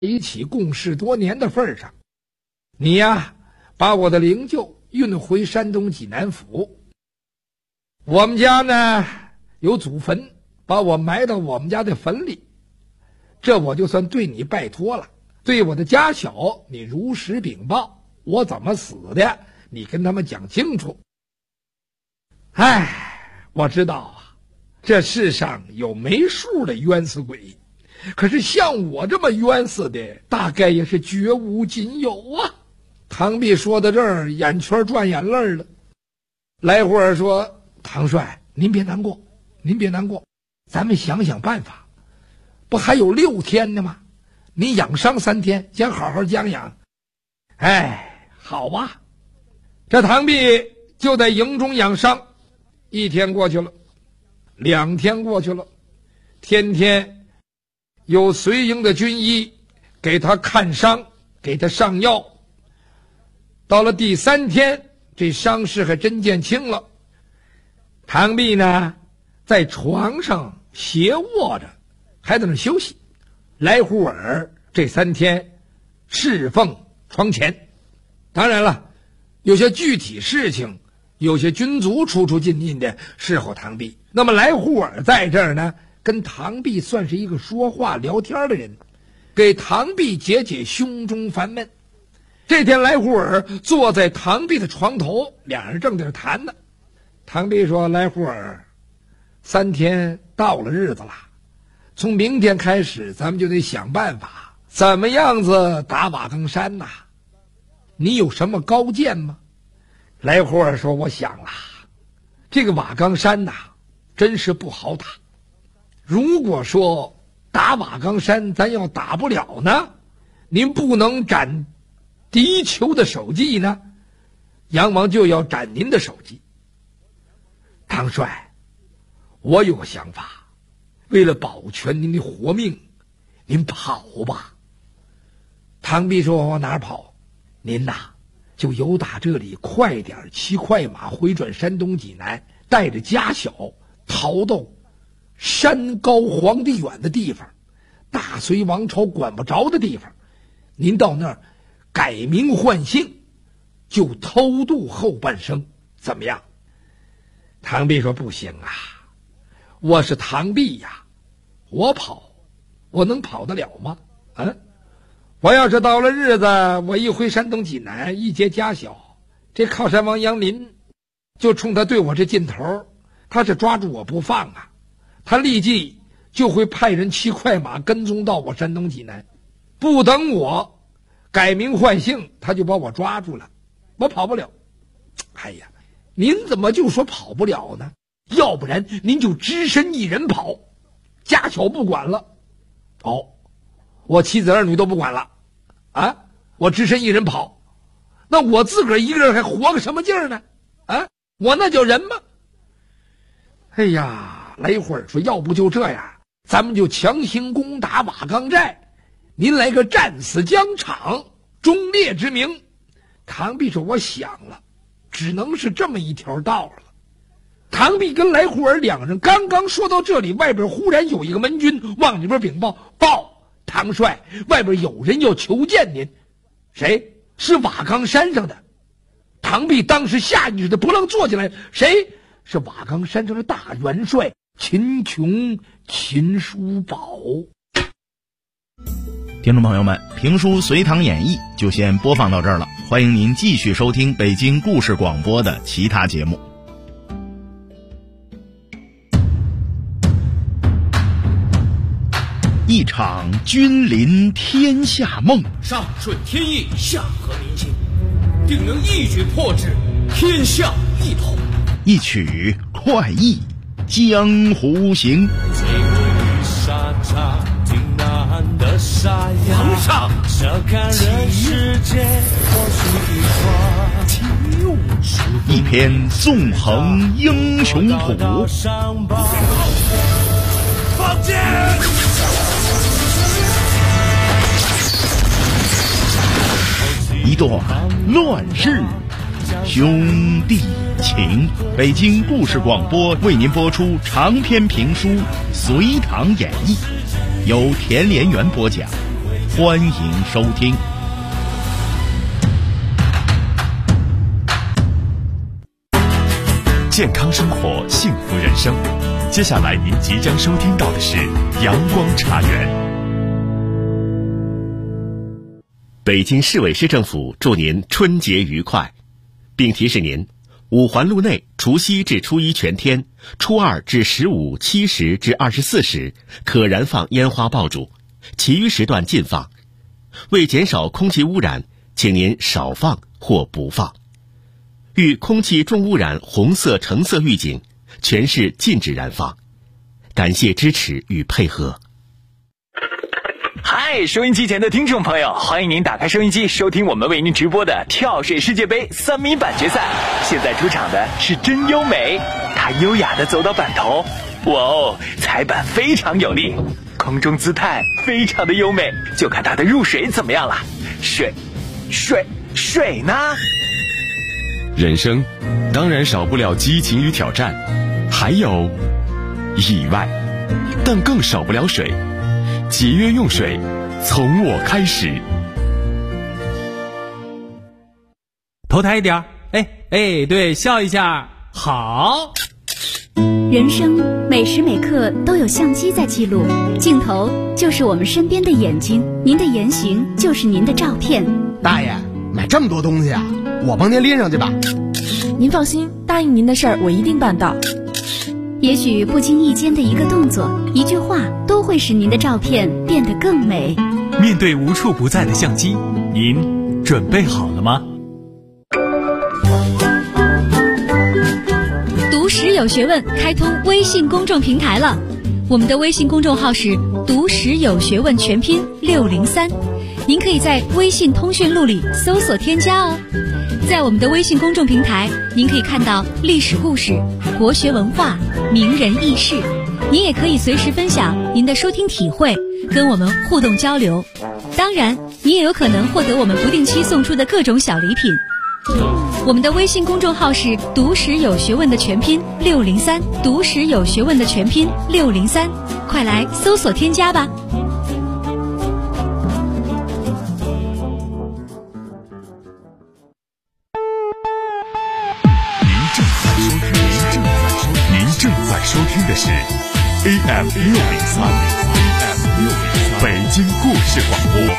一起共事多年的份上，你呀，把我的灵柩运回山东济南府。我们家呢有祖坟，把我埋到我们家的坟里，这我就算对你拜托了。对我的家小，你如实禀报，我怎么死的，你跟他们讲清楚。我知道啊，这世上有没数的冤死鬼，可是像我这么冤死的，大概也是绝无仅有啊。唐弼说到这儿，眼圈转眼泪了。来会儿说，唐帅，您别难过，您别难过，咱们想想办法。不还有6天呢吗？你养伤3天，先好好将养。好吧。这唐弼就在营中养伤，1天过去了，2天过去了，天天有随营的军医给他看伤，给他上药。到了第3天，这伤势还真见轻了。唐弼呢，在床上斜卧着，还在那休息。来胡尔这3天侍奉床前。当然了，有些具体事情，有些军卒出进的侍候唐弼。那么来胡尔在这儿呢，跟唐弼算是一个说话聊天的人，给唐弼解解胸中烦闷。这天来胡尔坐在唐弼的床头，两人正在这谈呢。唐弼说，来胡尔，3天到了日子了，从明天开始咱们就得想办法怎么样子打瓦岗山呐。你有什么高见吗？来胡尔说，我想了，这个瓦岗山呐，真是不好打。如果说打瓦岗山咱要打不了呢，您不能斩敌酋的首级呢，杨王就要斩您的首级。唐帅，我有个想法，为了保全您的活命，您跑吧。唐弼说，往哪儿跑？您呐，就由打这里快点骑快马回转山东济南，带着家小逃到山高皇帝远的地方，大隋王朝管不着的地方。您到那儿改名换姓，就偷渡后半生，怎么样？唐弼说，不行啊，我是唐弼呀，我跑，我能跑得了吗？我要是到了日子，我一回山东济南，一结家小，这靠山王杨林就冲他对我这劲头，他是抓住我不放啊，他立即就会派人骑快马跟踪到我山东济南，不等我改名换姓，他就把我抓住了，我跑不了。您怎么就说跑不了呢？要不然您就只身一人跑，家小不管了。我妻子儿女都不管了我只身一人跑，那我自个儿一个人还活个什么劲儿呢？我那叫人吗？来一会儿说，要不就这样，咱们就强行攻打瓦岗寨，您来个战死疆场，忠烈之名。唐弼说，我想了，只能是这么一条道了。唐弼跟来胡尔两人刚刚说到这里，外边忽然有一个门军往里边禀报，唐帅，外边有人要求见您。谁？是瓦岗山上的。唐弼当时下意识的不愣坐起来，谁？是瓦岗山上的大元帅秦琼，秦叔宝。 听众朋友们，评书《隋唐演义》就先播放到这儿了，欢迎您继续收听北京故事广播的其他节目。一场君临天下梦， 上顺天意，下合民心，定能一举破之，天下一统。 一曲快意江湖行。 皇上， 一篇纵横英雄谱， 放箭！ 一段乱世兄弟情。北京故事广播为您播出长篇评书《隋唐演义》，由田连元播讲， 欢迎收听。 健康生活，幸福人生。接下来您即将收听到的是阳光茶园。 北京市委市政府祝您春节愉快，并提示您，五环路内除夕至初一全天，初二至15、7时至24时可燃放烟花爆竹，其余时段禁放。为减少空气污染，请您少放或不放。遇空气重污染红色、橙色预警，全市禁止燃放。感谢支持与配合。 嗨，收音机前的听众朋友，欢迎您打开收音机收听我们为您直播的跳水世界杯3米板决赛。现在出场的是真优美，她优雅地走到板头，哇哦，踩板非常有力，空中姿态非常的优美，就看她的入水怎么样了。水呢？ 人生当然少不了激情与挑战，还有意外，但更少不了水。节约用水，从我开始。 头抬一点，对，笑一下，好。 人生每时每刻都有相机在记录，镜头就是我们身边的眼睛，您的言行就是您的照片。 大爷，买这么多东西啊，我帮您拎上去吧。 您放心，答应您的事儿我一定办到。 也许不经意间的一个动作、一句话，都会使您的照片变得更美。 面对无处不在的相机，您准备好了吗？ 读史有学问开通微信公众平台了，我们的微信公众号是读史有学问全拼603，您可以在微信通讯录里搜索添加哦。在我们的微信公众平台，您可以看到历史故事、国学文化、名人轶事，您也可以随时分享您的收听体会，跟我们互动交流。当然，你也有可能获得我们不定期送出的各种小礼品。我们的微信公众号是读史有学问的全拼603，读史有学问的全拼603，快来搜索添加吧。 您正在收听的是 AM 603北京故事广播。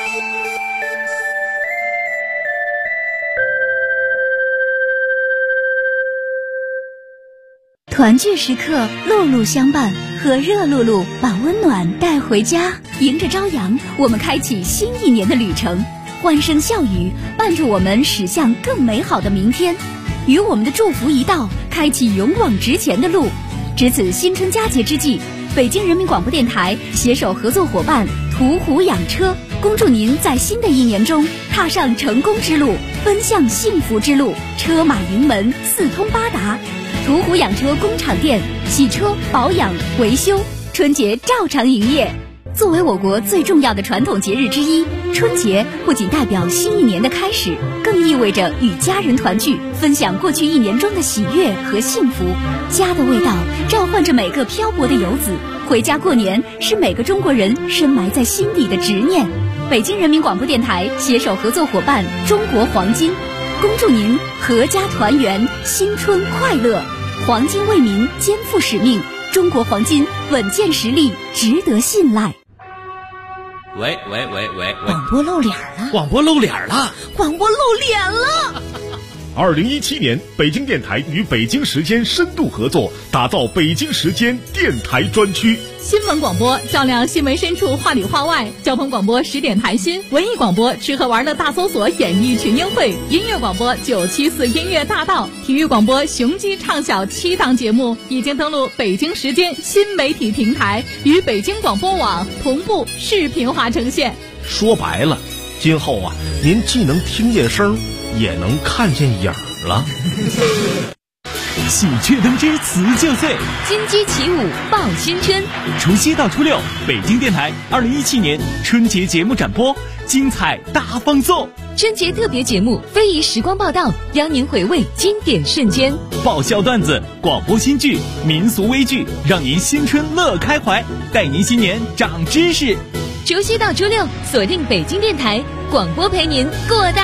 团聚时刻，路路相伴，和热露露把温暖带回家。迎着朝阳，我们开启新一年的旅程，欢声笑语伴着我们驶向更美好的明天。与我们的祝福一道，开启勇往直前的路。值此新春佳节之际，北京人民广播电台携手合作伙伴途虎养车，恭祝您在新的一年中踏上成功之路，奔向幸福之路，车马营门四通八达。途虎养车工厂店洗车、保养、维修，春节照常营业。作为我国最重要的传统节日之一，春节不仅代表新一年的开始，更意味着与家人团聚，分享过去一年中的喜悦和幸福。家的味道召唤着每个漂泊的游子，回家过年是每个中国人深埋在心底的执念。北京人民广播电台携手合作伙伴中国黄金，恭祝您阖家团圆，新春快乐。黄金为民肩负使命，中国黄金稳健实力，值得信赖。 喂， 广播露脸了， 广播露脸了 2017年，北京电台与北京时间深度合作，打造北京时间电台专区。 新闻广播照亮新闻深处，话里话外；交通广播10点谈心；文艺广播吃喝玩乐大搜索，演艺群英会；音乐广播974音乐大道；体育广播雄鸡唱晓7档节目已经登录北京时间新媒体平台，与北京广播网同步视频化呈现。 说白了，今后啊，您既能听见声，也能看见影儿了。 喜鹊登枝辞旧岁， 金鸡起舞报新春。 除夕到初六，北京电台2017年春节节目展播，精彩大放送。 春节特别节目非遗时光报道，邀您回味经典瞬间。 爆笑段子、广播新剧、民俗微剧，让您新春乐开怀，带您新年长知识。 周7到周6锁定北京电台广播，陪您过大